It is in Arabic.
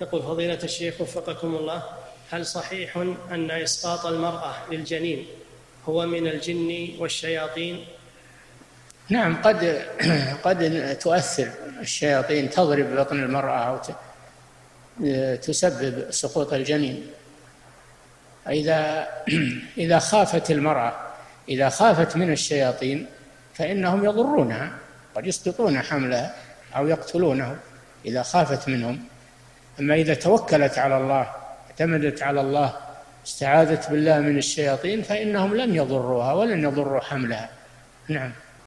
يقول فضيلة الشيخ وفقكم الله: هل صحيح أن إسقاط المرأة للجنين هو من الجن والشياطين؟ نعم، قد تؤثر الشياطين، تضرب بطن المرأة أو تسبب سقوط الجنين. إذا خافت المرأة، إذا خافت من الشياطين فإنهم يضرونها، قد يسقطون حملها أو يقتلونه إذا خافت منهم. أما إذا توكلت على الله، اعتمدت على الله، استعاذت بالله من الشياطين، فإنهم لن يضروها ولن يضروا حملها. نعم.